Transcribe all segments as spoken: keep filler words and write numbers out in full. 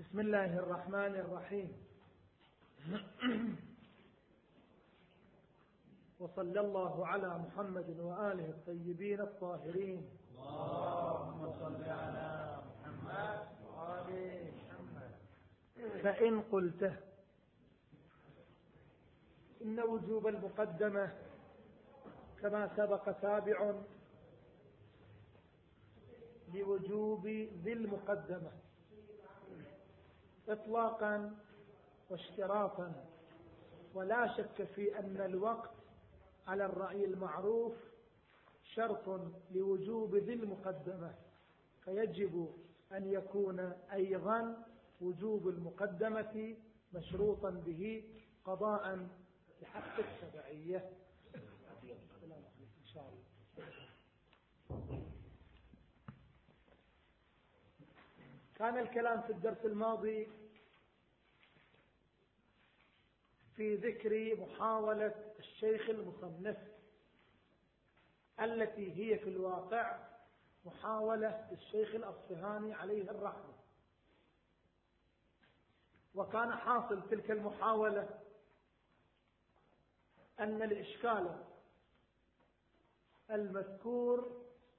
بسم الله الرحمن الرحيم. وصلى الله على محمد وآله الطيبين الطاهرين. اللهم صل على محمد وآل محمد. فإن قلت إن وجوب المقدمة كما سبق تابع لوجوب ذي المقدمة إطلاقا واشتراطا، ولا شك في أن الوقت على الرأي المعروف شرط لوجوب ذي المقدمة، فيجب أن يكون أيضا وجوب المقدمة مشروطا به قضاء لحق التبعية. إن شاء الله. كان الكلام في الدرس الماضي في ذكر محاولة الشيخ المصنف التي هي في الواقع محاولة الشيخ الأصفهاني عليه الرحمة، وكان حاصل تلك المحاولة أن الإشكال المذكور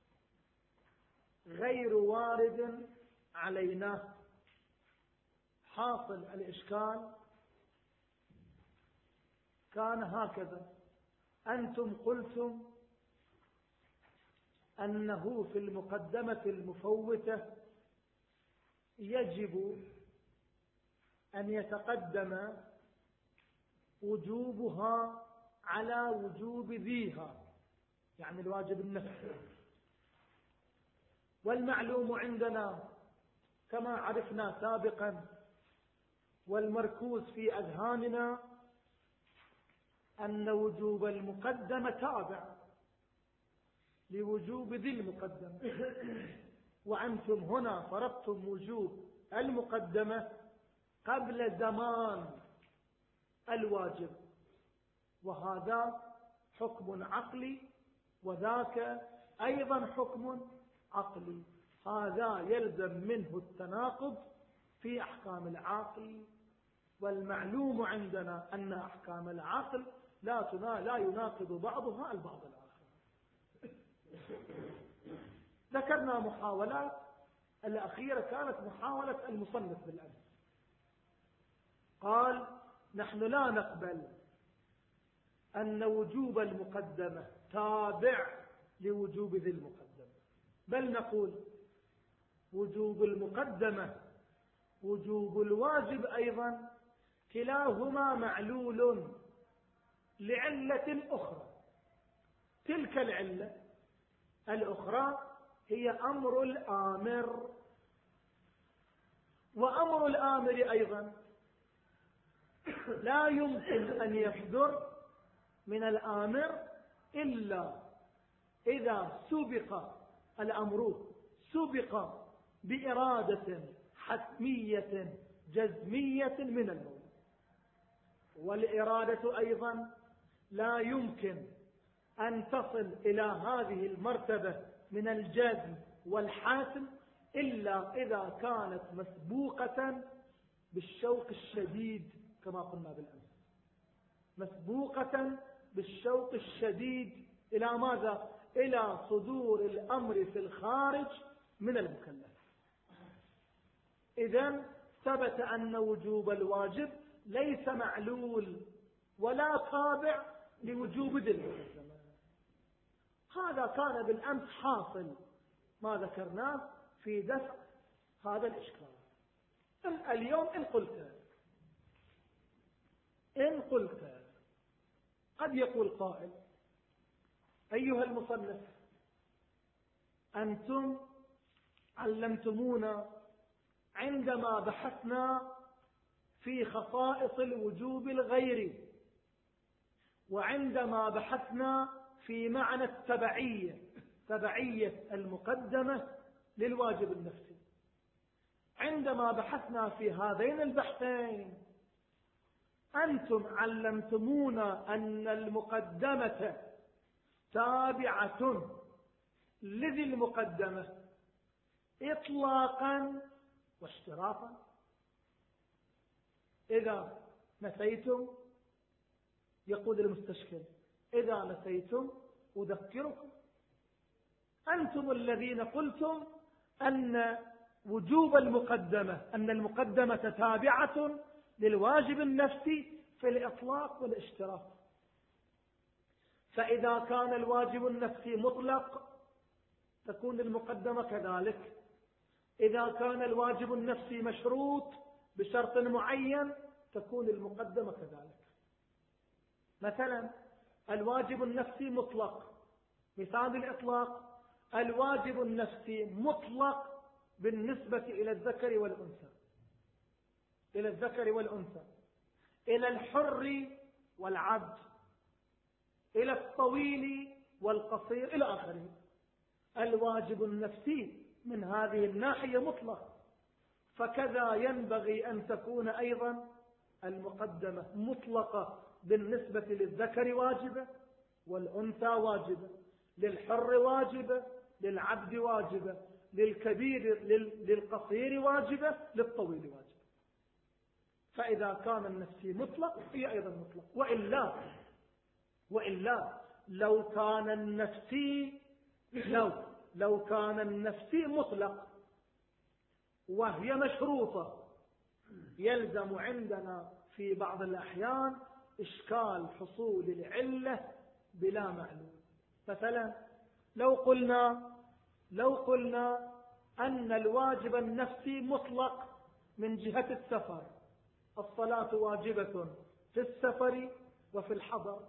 غير وارد علينا. حاصل الإشكال كان هكذا: أنتم قلتم أنه في المقدمة المفوتة يجب أن يتقدم وجوبها على وجوب ذيها، يعني الواجب النفسي. والمعلوم عندنا كما عرفنا سابقا والمركوز في أذهاننا أن وجوب المقدمة تابع لوجوب ذي المقدمة، وأنتم هنا فرضتم وجوب المقدمة قبل زمان الواجب، وهذا حكم عقلي وذاك أيضا حكم عقلي. هذا يلزم منه التناقض في أحكام العاقل، والمعلوم عندنا أن أحكام العقل لا لا يناقض بعضها البعض الآخر. ذكرنا محاولات، الأخيرة كانت محاولة المصنف بالأمس. قال: نحن لا نقبل أن وجوب المقدمة تابع لوجوب ذي المقدمة، بل نقول وجوب المقدمة وجوب الواجب أيضا كلاهما معلول لعلة أخرى. تلك العلة الأخرى هي أمر الآمر، وأمر الآمر أيضا لا يمكن أن يصدر من الآمر إلا إذا سبق الأمر سبق بإرادة حتمية جزمية من المولى، والإرادة أيضا لا يمكن أن تصل إلى هذه المرتبة من الجزم والحاسم إلا إذا كانت مسبوقة بالشوق الشديد، كما قلنا بالأمس، مسبوقة بالشوق الشديد إلى ماذا؟ إلى صدور الأمر في الخارج من المكلف. إذن ثبت أن وجوب الواجب ليس معلول ولا تابع لوجوب ذي المقدمة. هذا كان بالأمس حاصل ما ذكرناه في دفع هذا الإشكال. اليوم إن قلت إن قلت قد يقول قائل: أيها المصنف، أنتم علمتمونا عندما بحثنا في خصائص الوجوب الغيري، وعندما بحثنا في معنى التبعية، تبعية المقدمة للواجب النفسي، عندما بحثنا في هذين البحثين أنتم علمتمونا أن المقدمة تابعة لذي المقدمة إطلاقا واشتراطا. إذا نسيتم، يقول المستشكل إذا نسيتم أذكركم، أنتم الذين قلتم أن وجوب المقدمة أن المقدمة تابعة للواجب النفسي في الإطلاق والاشتراك. فإذا كان الواجب النفسي مطلق تكون المقدمة كذلك، إذا كان الواجب النفسي مشروط بشرط معين تكون المقدمة كذلك. مثلا الواجب النفسي مطلق، مثال الإطلاق الواجب النفسي مطلق بالنسبة إلى الذكر والأنثى، إلى الذكر والأنثى، إلى الحر والعبد، إلى الطويل والقصير إلى آخره. الواجب النفسي من هذه الناحية مطلق، فكذا ينبغي أن تكون أيضا المقدمة مطلقة بالنسبة للذكر واجبة والأنثى واجبة، للحر واجبة، للعبد واجبة، للكبير للقصير واجبة، للطويل واجبة. فإذا كان النفسي مطلق هي أيضا مطلق. وإلا وإلا لو كان النفسي لو لو كان النفسي مطلق وهي مشروطة يلزم عندنا في بعض الأحيان إشكال حصول العلة بلا معلوم. مثلا لو قلنا لو قلنا أن الواجب النفسي مطلق من جهة السفر، الصلاة واجبة في السفر وفي الحضر،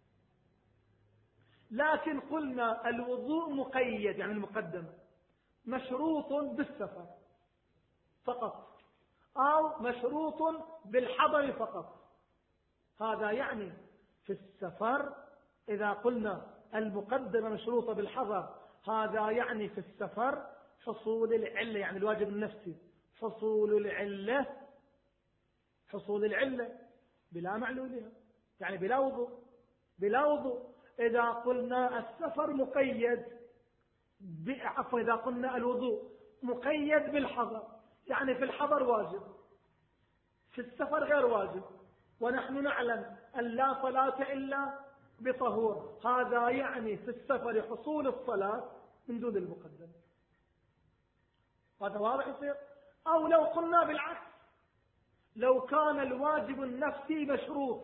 لكن قلنا الوضوء مقيد يعني المقدمة مشروط بالسفر فقط أو مشروط بالحضر فقط، هذا يعني في السفر إذا قلنا المقدمة مشروطة بالحضر هذا يعني في السفر حصول العلة، يعني الواجب النفسي حصول العلة حصول العلة بلا معلولها، يعني بلا وضوء بلا وضوء. إذا قلنا السفر مقيد عفوا إذا قلنا الوضوء مقيد بالحضر، يعني في الحضر واجب في السفر غير واجب، ونحن نعلم أن لا صلاة إلا بطهور، هذا يعني في السفر حصول الصلاة من دون المقدمة. هذا واضح يصير. أو لو قلنا بالعكس، لو كان الواجب النفسي مشروط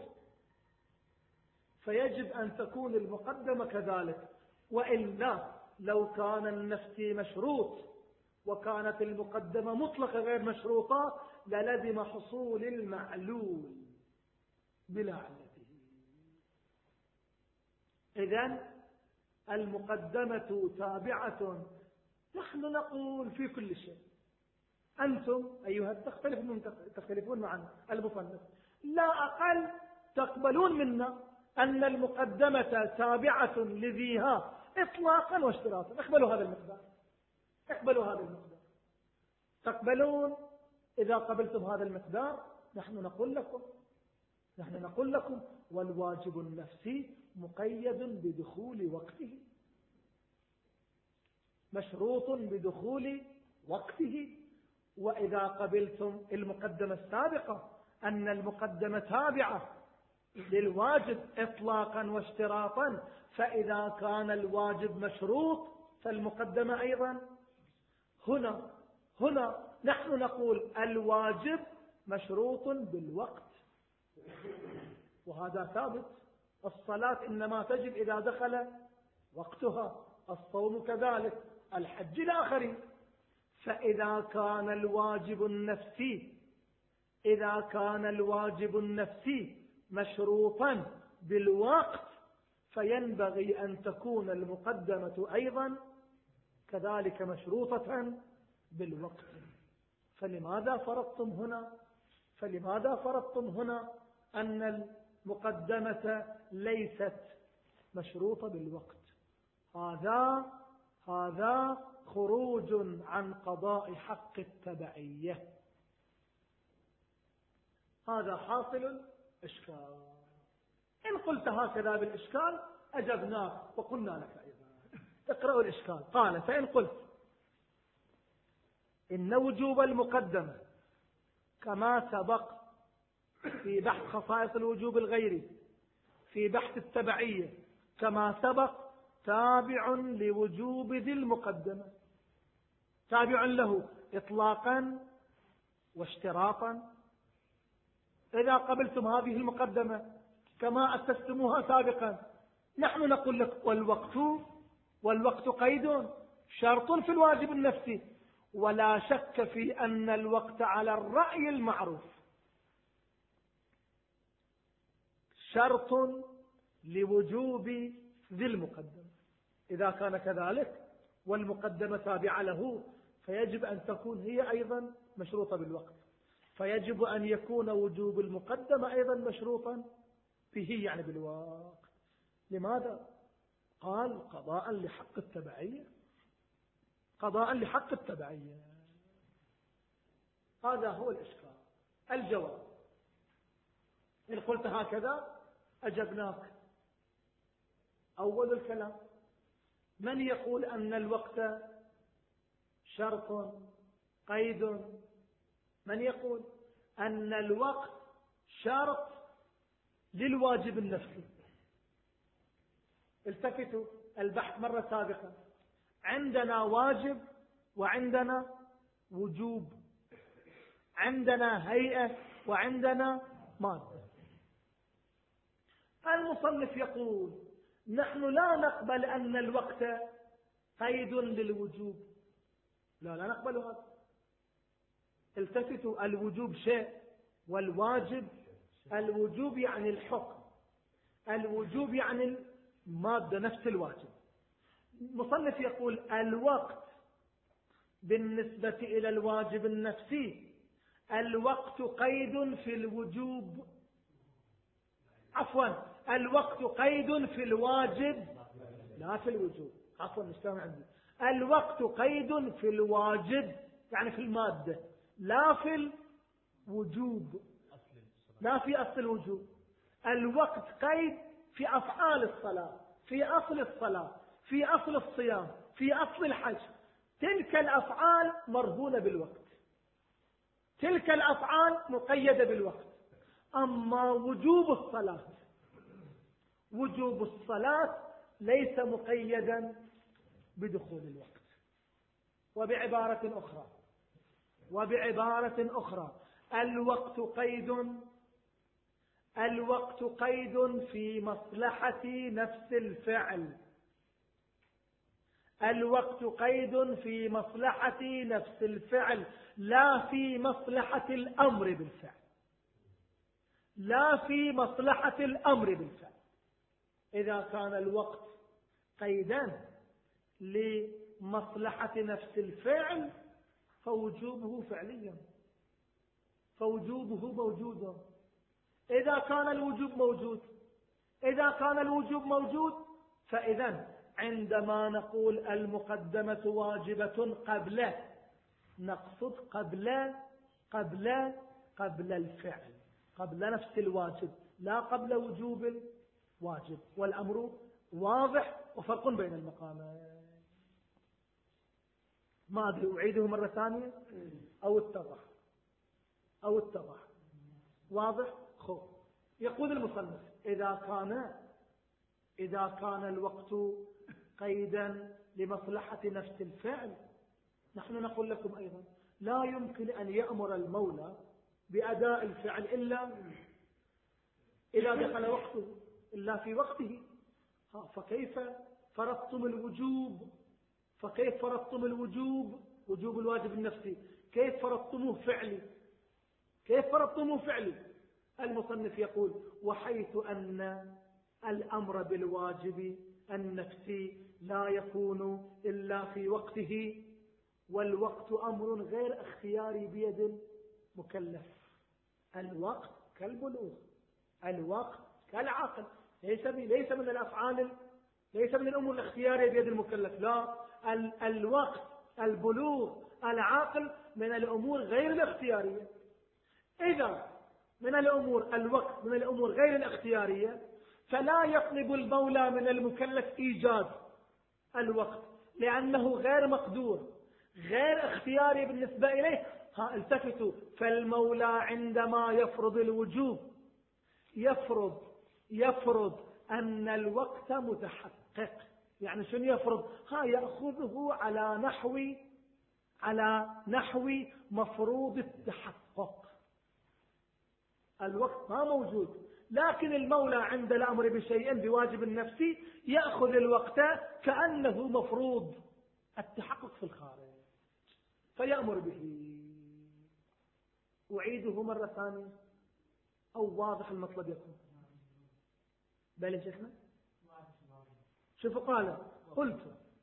فيجب أن تكون المقدمة كذلك، وإلا لو كان النفسي مشروط وكانت المقدمة مطلقة غير مشروطة للزم حصول المعلول بلا علته. إذن المقدمة تابعة، نحن نقول في كل شيء، أنتم أيها تختلفون تختلفون معنا المصنف، لا أقل تقبلون منا أن المقدمة تابعة لذيها إطلاقا واشتراطا. اقبلوا هذا المقدار، اقبلوا هذا المقدار، تقبلون. إذا قبلتم هذا المقدار نحن نقول لكم نحن نقول لكم والواجب النفسي مقيد بدخول وقته، مشروط بدخول وقته. وإذا قبلتم المقدمة السابقة أن المقدمة تابعة للواجب إطلاقا واشتراطا، فإذا كان الواجب مشروط فالمقدمة أيضا. هنا هنا نحن نقول الواجب مشروط بالوقت، وهذا ثابت. الصلاة إنما تجب إذا دخل وقتها، الصوم كذلك، الحج الآخرين. فإذا كان الواجب النفسي إذا كان الواجب النفسي مشروطا بالوقت فينبغي أن تكون المقدمة أيضا كذلك مشروطة بالوقت. فلماذا فرضتم هنا فلماذا فرضتم هنا أن المقدمة ليست مشروطة بالوقت؟ هذا هذا خروج عن قضاء حق التبعية، هذا حاصل الإشكال. إن قلت هكذا بالإشكال أجبناك وقلنا لك أيضا اقرأوا الإشكال. قال: فإن قلت إن وجوب المقدمة كما سبق في بحث خصائص الوجوب الغيري، في بحث التبعية كما سبق تابع لوجوب ذي المقدمة، تابع له إطلاقا واشتراطا. إذا قبلتم هذه المقدمة كما أسستموها سابقا، نحن نقول لك والوقت والوقت قيد شرط في الواجب النفسي، ولا شك في أن الوقت على الرأي المعروف شرط لوجوب ذي المقدمة. إذا كان كذلك والمقدمة تابعة له فيجب أن تكون هي أيضا مشروطة بالوقت، فيجب أن يكون وجوب المقدمة أيضا مشروطا به، يعني بالوقت. لماذا؟ قال قضاء لحق التبعية، قضاء لحق التبعية. هذا هو الإشكال. الجواب: إن قلت هكذا أجبناك. أول الكلام: من يقول أن الوقت شرط قيد؟ من يقول أن الوقت شرط للواجب النفسي؟ التفتوا البحث مرة سابقة، عندنا واجب وعندنا وجوب، عندنا هيئة وعندنا مادة. المصنف يقول نحن لا نقبل أن الوقت قيد للوجوب، لا لا نقبل هذا. التفتوا، الوجوب شيء والواجب، الوجوب يعني الحكم، الوجوب يعني المادة نفس الواجب. المصنف يقول الوقت بالنسبة إلى الواجب النفسي الوقت قيد في الوجوب، عفوا الوقت قيد في الواجب لا في الوجوب، عفوا مستمع عندي، الوقت قيد في الواجب يعني في المادة، لا في الوجوب، لا في أصل الوجوب. الوقت قيد في أفعال الصلاة، في أصل الصلاة، في أصل الصيام، في أصل الحج. تلك الأفعال مرهونة بالوقت، تلك الأفعال مقيدة بالوقت. أما وجوب الصلاة، وجوب الصلاة ليس مقيدا بدخول الوقت. وبعبارة أخرى وبعبارة أخرى الوقت قيد الوقت قيد في مصلحة نفس الفعل، الوقت قيد في مصلحة نفس الفعل لا في مصلحة الأمر بالفعل، لا في مصلحة الأمر بالفعل. إذا كان الوقت قيدا لمصلحة نفس الفعل فوجوبه فعليا، فوجوبه موجود. إذا كان الوجوب موجود إذا كان الوجوب موجود فإذا عندما نقول المقدمة واجبة قبل، نقصد قبل قبل قبل الفعل، قبل نفس الواجب، لا قبل وجوب الواجب. والأمر واضح وفرق بين المقامين. ما أدري أعيده مرة ثانية أو اتضح أو اتضح واضح. خو يقول المصنف إذا كان إذا كان الوقت قيدا لمصلحة نفس الفعل، نحن نقول لكم أيضا لا يمكن أن يأمر المولى بأداء الفعل إلا إذا دخل وقته، إلا في وقته. فكيف فرضتم الوجوب فكيف فرضتم الوجوب وجوب الواجب النفسي، كيف فرضتموه فعلي كيف فرضتموه فعلي؟ المصنف يقول وحيث أن الأمر بالواجب النفسي لا يكون إلا في وقته، والوقت أمر غير اختياري بيد المكلف. الوقت كالبلوغ، الوقت كالعقل، ليس ليس من الأفعال، ليس من الأمور الاختيارية بيد المكلف. لا، ال الوقت البلوغ العقل من الأمور غير الاختيارية. إذا من الأمور الوقت من الأمور غير الاختيارية فلا يطلب المولى من المكلف إيجاد الوقت، لأنه غير مقدور غير اختياري بالنسبة إليه. ها التفتوا، فالمولى عندما يفرض الوجوب يفرض يفرض أن الوقت متحقق. يعني شنو يفرض؟ ها يأخذه على نحو على نحو مفروض التحقق. الوقت ما موجود، لكن المولى عند الأمر بشيء بواجب النفسي يأخذ الوقت كأنه مفروض التحقق في الخارج فيأمر به. أعيده مرة ثانية أو واضح المطلب يكون؟ بل شيخنا شوفوا قال قلت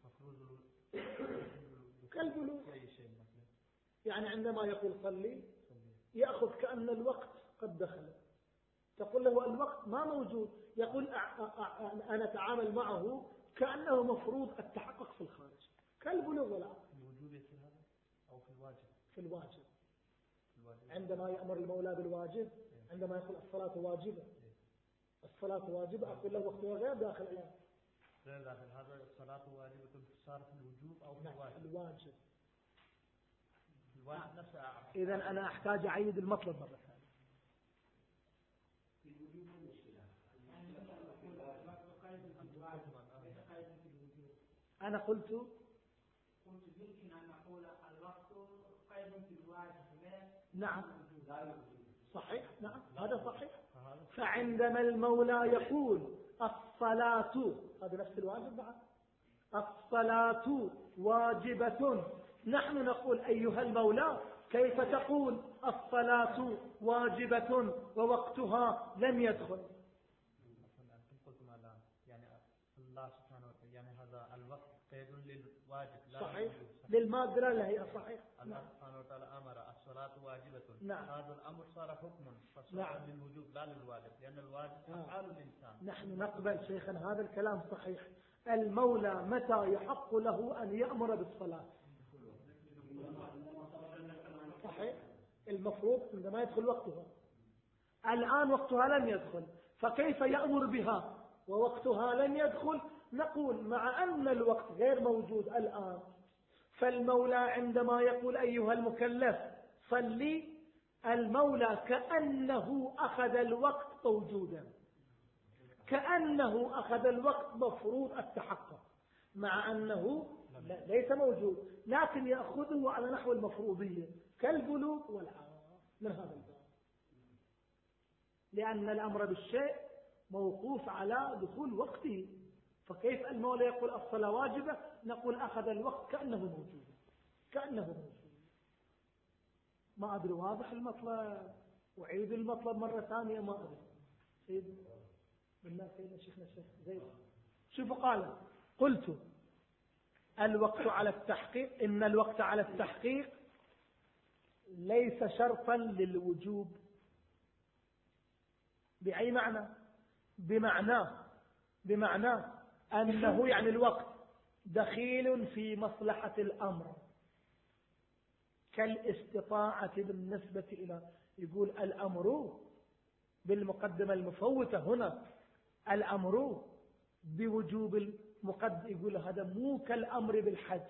كالبلوغ، يعني عندما يقول صلي يأخذ كأن الوقت قد دخل، تقول له الوقت ما موجود، يقول أنا أتعامل معه كأنه مفروض التحقق في الخارج كالبلوغ والعقل. الوجوب يصير هذا أو في الواجب؟ في الواجب. عندما يأمر المولى بالواجب، عندما يقول الصلاة واجبة، الصلاة واجبة أقول له وقتها غير داخل الآن غير داخل. هذا الصلاة واجبة صار في الوجوب أو في الواجب؟ الواجب. الواجب نفسه. إذن أنا أحتاج أعيد المطلب مرة ثانية. أنا قلت قلت يمكن أن نقول الوقت قيد في الواجب. نعم صحيح، نعم هذا صحيح. فعندما المولى يقول الصلاة، هذا نفس الواجب بعد، الصلاة واجبة، نحن نقول أيها المولى كيف تقول الصلاة واجبة ووقتها لم يدخل؟ قلت ماذا؟ يعني الله سبحانه وتعالى يعني هذا الوقت قيد للواجب لا صحيح، للمادة لا هي صحيح. الله سبحانه وتعالى أمر الصلاة واجبة. نعم. هذا الأمر صار حكما فصار نعم. للوجوب لا للواجب، لأن الواجب أفعال الإنسان. نحن نقبل شيخنا هذا الكلام صحيح. المولى متى يحق له أن يأمر بالصلاة؟ صحيح، المفروض عندما يدخل وقتها. الآن وقتها لم يدخل، فكيف يأمر بها ووقتها لم يدخل؟ نقول مع أن الوقت غير موجود الآن، فالمولى عندما يقول أيها المكلف صلي، المولى كأنه أخذ الوقت موجودا، كأنه أخذ الوقت مفروض التحقق، مع أنه ليس موجود، لكن يأخذه على نحو المفروضية كالبلوغ والعام من هذا الباب، لأن الأمر بالشيء موقوف على دخول وقته. فكيف المولى يقول الصلاة واجبة؟ نقول أخذ الوقت كأنه موجود، كأنه موجود. ما أدري واضح المطلب؟ أعيد المطلب مرة ثانية ما أدري. سيد بالله سيدنا شيخنا الشيخ زيد شوفوا قال قلت الوقت على التحقيق، إن الوقت على التحقيق ليس شرطا للوجوب. بأي معنى؟ بمعنى بمعنى أنه يعني الوقت دخيل في مصلحة الأمر كالاستطاعة بالنسبة إلى، يقول الأمر بالمقدمة المفوتة هنا، الأمر بوجوب المقدم، يقول هذا مو كالأمر بالحج.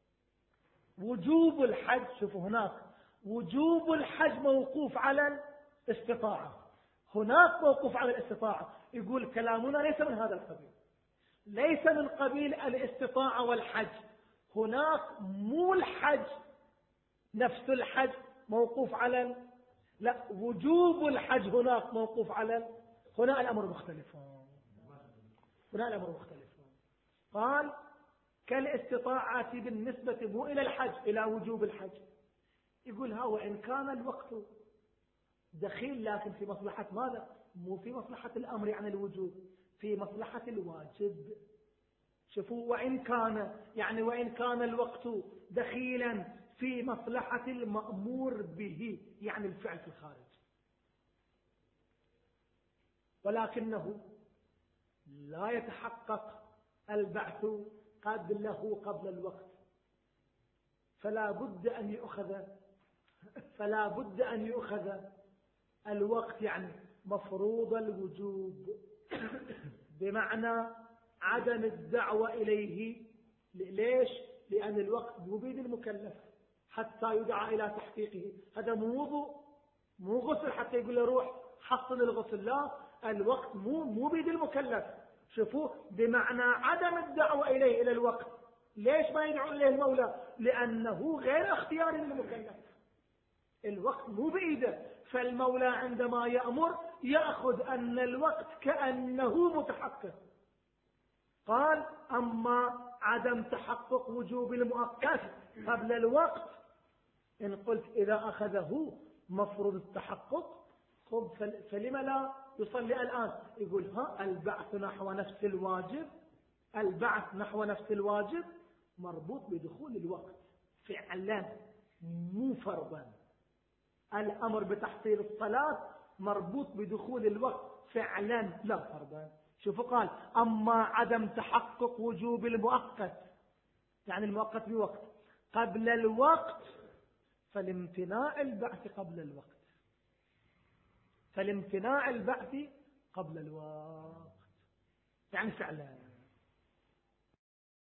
وجوب الحج، شوفوا هناك وجوب الحج موقوف على الاستطاعة، هناك موقوف على الاستطاعة. يقول كلامنا ليس من هذا القبيل، ليس من قبيل الاستطاعة والحج. هناك مو الحج نفس الحج موقوف على، لا وجوب الحج هناك موقوف على، هنا الأمر مختلف، هنا الأمر مختلف. قال كالاستطاعة بالنسبة مو إلى الحج، إلى وجوب الحج. يقول ها وإن كان الوقت دخيل لكن في مصلحة ماذا؟ مو في مصلحة الأمر عن الوجوب، في مصلحة الواجب. شوفوا وإن كان، يعني وإن كان الوقت دخيلا في مصلحة المأمور به، يعني الفعل في الخارج، ولكنه لا يتحقق البعث قبله قبل الوقت، فلا بد أن يؤخذ فلا بد أن يؤخذ الوقت يعني مفروض الوجوب، بمعنى عدم الدعوة إليه. ليش؟ لأن الوقت مو بيد المكلف، حتى يدعى إلى تحقيقه. هذا مو وضوء، مو غسل حتى يقول له روح حصل الغسل. لا، الوقت مو مو بيد المكلف. شوفوا، بمعنى عدم الدعوة إليه إلى الوقت. ليش ما يدعو إليه المولى؟ لأنه غير اختياري للمكلف، الوقت مو بإيده. فالمولى عندما يأمر يأخذ أن الوقت كأنه متحقق. قال أما عدم تحقق وجوب المؤقت قبل الوقت، إن قلت إذا أخذه مفروض التحقق فلما لا يصلي الآن؟ يقول ها البعث نحو نفس الواجب، البعث نحو نفس الواجب مربوط بدخول الوقت فعلا مو فرضا. الأمر بتحصيل الصلاة مربوط بدخول الوقت فعلا لا فرضا. شوفوا قال أما عدم تحقق وجوب المؤقت، يعني المؤقت بوقت قبل الوقت، فالامتناع البعث قبل الوقت، فالامتناع البعث قبل الوقت يعني فعلا.